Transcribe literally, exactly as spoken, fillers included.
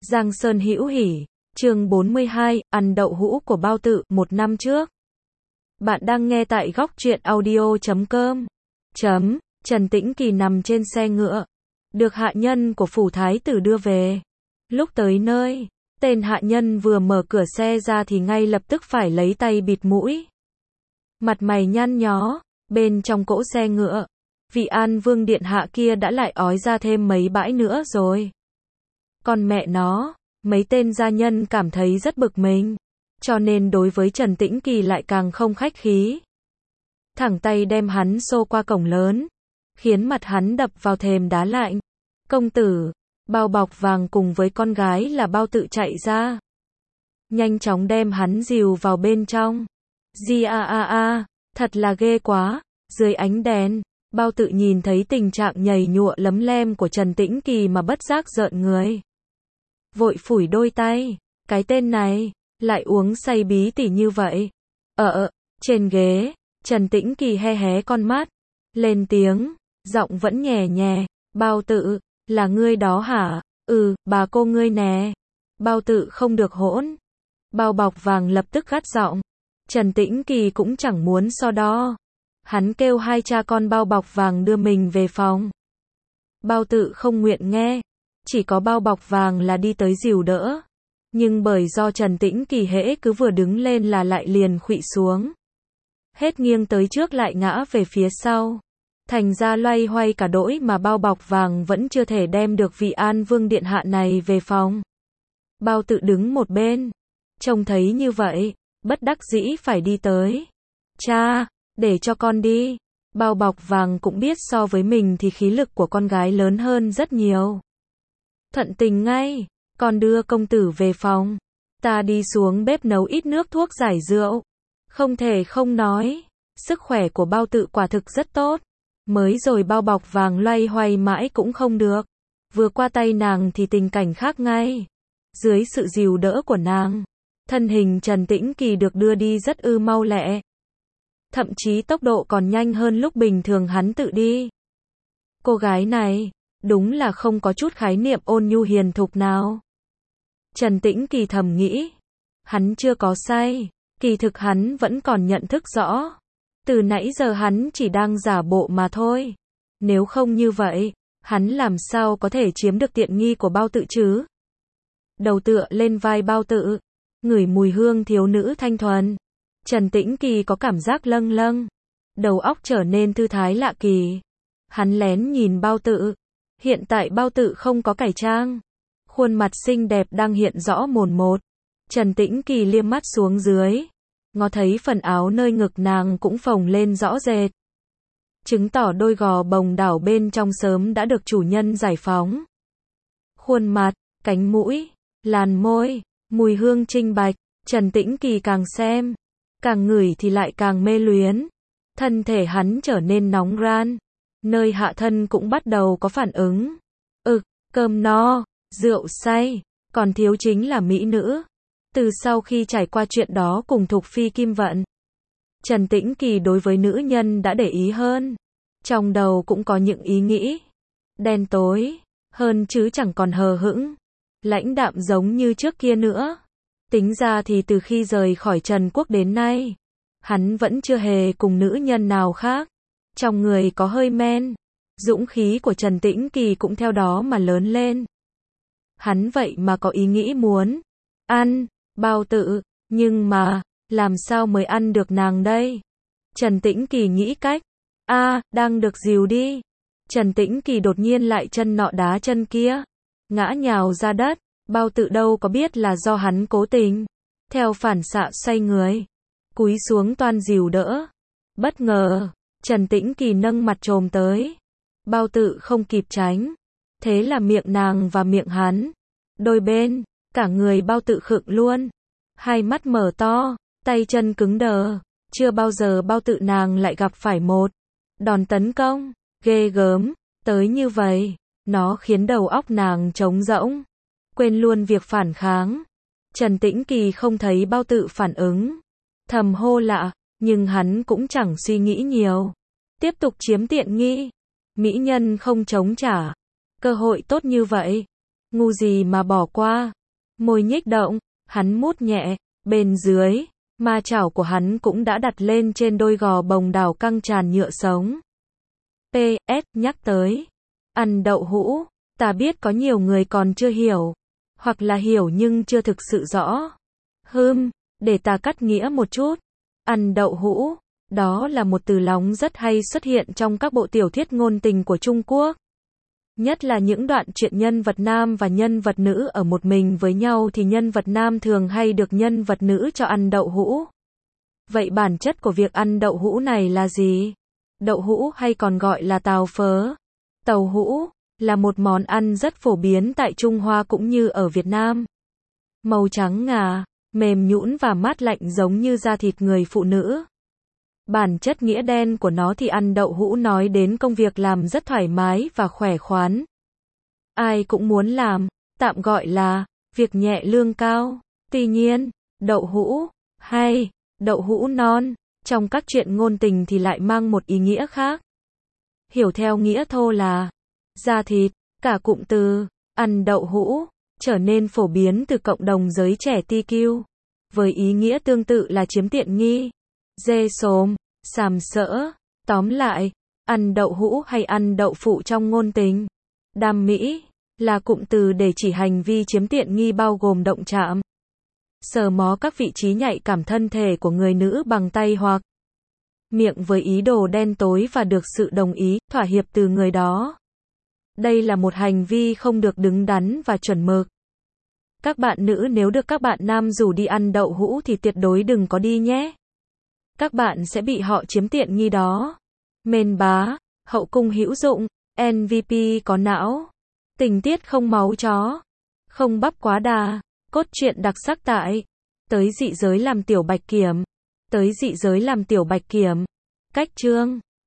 Giang Sơn hữu hỉ, chương bốn mươi hai, ăn đậu hũ của Bao Tự, một năm trước. Bạn đang nghe tại góc truyện audio chấm com. Chấm, Trần Tĩnh Kỳ nằm trên xe ngựa, được hạ nhân của phủ thái tử đưa về. Lúc tới nơi, tên hạ nhân vừa mở cửa xe ra thì ngay lập tức phải lấy tay bịt mũi. Mặt mày nhăn nhó, bên trong cỗ xe ngựa, vị An Vương điện hạ kia đã lại ói ra thêm mấy bãi nữa rồi. Còn mẹ nó, mấy tên gia nhân cảm thấy rất bực mình, cho nên đối với Trần Tĩnh Kỳ lại càng không khách khí. Thẳng tay đem hắn xô qua cổng lớn, khiến mặt hắn đập vào thềm đá lạnh. Công tử, Bao Bọc Vàng cùng với con gái là Bao Tự chạy ra, nhanh chóng đem hắn dìu vào bên trong. Di a a a, thật là ghê quá. Dưới ánh đèn, Bao Tự nhìn thấy tình trạng nhầy nhụa lấm lem của Trần Tĩnh Kỳ mà bất giác rợn người. Vội phủi đôi tay, cái tên này, lại uống say bí tỉ như vậy. Ờ, trên ghế, Trần Tĩnh Kỳ he hé con mắt, lên tiếng, giọng vẫn nhẹ nhẹ, Bao Tự, là ngươi đó hả? Ừ, bà cô ngươi nè. Bao Tự không được hỗn. Bao Bọc Vàng lập tức gắt giọng. Trần Tĩnh Kỳ cũng chẳng muốn so đo. Hắn kêu hai cha con Bao Bọc Vàng đưa mình về phòng. Bao Tự không nguyện nghe, chỉ có Bao Bọc Vàng là đi tới dìu đỡ. Nhưng bởi do Trần Tĩnh Kỳ hễ cứ vừa đứng lên là lại liền khuỵu xuống. Hết nghiêng tới trước lại ngã về phía sau. Thành ra loay hoay cả đỗi mà Bao Bọc Vàng vẫn chưa thể đem được vị An Vương điện hạ này về phòng. Bao Tự đứng một bên, trông thấy như vậy, bất đắc dĩ phải đi tới. Cha, để cho con đi. Bao Bọc Vàng cũng biết so với mình thì khí lực của con gái lớn hơn rất nhiều. Thuận tình ngay, con đưa công tử về phòng. Ta đi xuống bếp nấu ít nước thuốc giải rượu. Không thể không nói, sức khỏe của Bao Tự quả thực rất tốt. Mới rồi Bao Bọc Vàng loay hoay mãi cũng không được. Vừa qua tay nàng thì tình cảnh khác ngay. Dưới sự dìu đỡ của nàng, thân hình Trần Tĩnh Kỳ được đưa đi rất ư mau lẹ. Thậm chí tốc độ còn nhanh hơn lúc bình thường hắn tự đi. Cô gái này, đúng là không có chút khái niệm ôn nhu hiền thục nào. Trần Tĩnh Kỳ thầm nghĩ, hắn chưa có say, kỳ thực hắn vẫn còn nhận thức rõ. Từ nãy giờ hắn chỉ đang giả bộ mà thôi. Nếu không như vậy, hắn làm sao có thể chiếm được tiện nghi của Bao Tự chứ? Đầu tựa lên vai Bao Tự, ngửi mùi hương thiếu nữ thanh thuần. Trần Tĩnh Kỳ có cảm giác lâng lâng, đầu óc trở nên thư thái lạ kỳ. Hắn lén nhìn Bao Tự. Hiện tại Bao Tự không có cải trang, khuôn mặt xinh đẹp đang hiện rõ mồn một. Trần Tĩnh Kỳ liếc mắt xuống dưới, ngó thấy phần áo nơi ngực nàng cũng phồng lên rõ rệt, chứng tỏ đôi gò bồng đảo bên trong sớm đã được chủ nhân giải phóng. Khuôn mặt, cánh mũi, làn môi, mùi hương trinh bạch, Trần Tĩnh Kỳ càng xem, càng ngửi thì lại càng mê luyến. Thân thể hắn trở nên nóng ran, nơi hạ thân cũng bắt đầu có phản ứng. Ực, cơm no, rượu say, còn thiếu chính là mỹ nữ. Từ sau khi trải qua chuyện đó cùng Thục Phi Kim Vận, Trần Tĩnh Kỳ đối với nữ nhân đã để ý hơn. Trong đầu cũng có những ý nghĩ đen tối hơn chứ chẳng còn hờ hững, lãnh đạm giống như trước kia nữa. Tính ra thì từ khi rời khỏi Trần Quốc đến nay, hắn vẫn chưa hề cùng nữ nhân nào khác. Trong người có hơi men, dũng khí của Trần Tĩnh Kỳ cũng theo đó mà lớn lên. Hắn vậy mà có ý nghĩ muốn ăn Bao Tự, nhưng mà, làm sao mới ăn được nàng đây? Trần Tĩnh Kỳ nghĩ cách. A, à, đang được dìu đi. Trần Tĩnh Kỳ đột nhiên lại chân nọ đá chân kia, ngã nhào ra đất. Bao Tự đâu có biết là do hắn cố tình, theo phản xạ xoay người, cúi xuống toan dìu đỡ. Bất ngờ, Trần Tĩnh Kỳ nâng mặt trồm tới. Bao Tự không kịp tránh, thế là miệng nàng và miệng hắn, đôi bên, cả người Bao Tự khựng luôn, hai mắt mở to, tay chân cứng đờ. Chưa bao giờ Bao Tự nàng lại gặp phải một đòn tấn công ghê gớm tới như vậy. Nó khiến đầu óc nàng trống rỗng, quên luôn việc phản kháng. Trần Tĩnh Kỳ không thấy Bao Tự phản ứng, thầm hô lạ, nhưng hắn cũng chẳng suy nghĩ nhiều, tiếp tục chiếm tiện nghi. Mỹ nhân không chống trả, cơ hội tốt như vậy, ngu gì mà bỏ qua. Môi nhích động, hắn mút nhẹ, bên dưới, ma chảo của hắn cũng đã đặt lên trên đôi gò bồng đảo căng tràn nhựa sống. pê ét nhắc tới. Ăn đậu hũ, ta biết có nhiều người còn chưa hiểu, hoặc là hiểu nhưng chưa thực sự rõ. Hừm, để ta cắt nghĩa một chút. Ăn đậu hũ, đó là một từ lóng rất hay xuất hiện trong các bộ tiểu thuyết ngôn tình của Trung Quốc. Nhất là những đoạn truyện nhân vật nam và nhân vật nữ ở một mình với nhau thì nhân vật nam thường hay được nhân vật nữ cho ăn đậu hũ. Vậy bản chất của việc ăn đậu hũ này là gì? Đậu hũ hay còn gọi là tàu phớ, tàu hũ, là một món ăn rất phổ biến tại Trung Hoa cũng như ở Việt Nam. Màu trắng ngà, mềm nhũn và mát lạnh giống như da thịt người phụ nữ. Bản chất nghĩa đen của nó thì ăn đậu hũ nói đến công việc làm rất thoải mái và khỏe khoắn. Ai cũng muốn làm, tạm gọi là việc nhẹ lương cao. Tuy nhiên, đậu hũ, hay đậu hũ non, trong các truyện ngôn tình thì lại mang một ý nghĩa khác. Hiểu theo nghĩa thô là da thịt, cả cụm từ ăn đậu hũ trở nên phổ biến từ cộng đồng giới trẻ ti kiu, với ý nghĩa tương tự là chiếm tiện nghi, dê xồm, sàm sỡ. Tóm lại, ăn đậu hũ hay ăn đậu phụ trong ngôn tình đam mỹ là cụm từ để chỉ hành vi chiếm tiện nghi bao gồm động chạm, sờ mó các vị trí nhạy cảm thân thể của người nữ bằng tay hoặc miệng với ý đồ đen tối và được sự đồng ý, thỏa hiệp từ người đó. Đây là một hành vi không được đứng đắn và chuẩn mực. Các bạn nữ nếu được các bạn nam rủ đi ăn đậu hũ thì tuyệt đối đừng có đi nhé. Các bạn sẽ bị họ chiếm tiện nghi đó. Mên bá, hậu cung hữu dụng, em vê pê có não, tình tiết không máu chó, không bắp quá đà, cốt truyện đặc sắc tại tới dị giới làm tiểu bạch kiểm, tới dị giới làm tiểu bạch kiểm, cách chương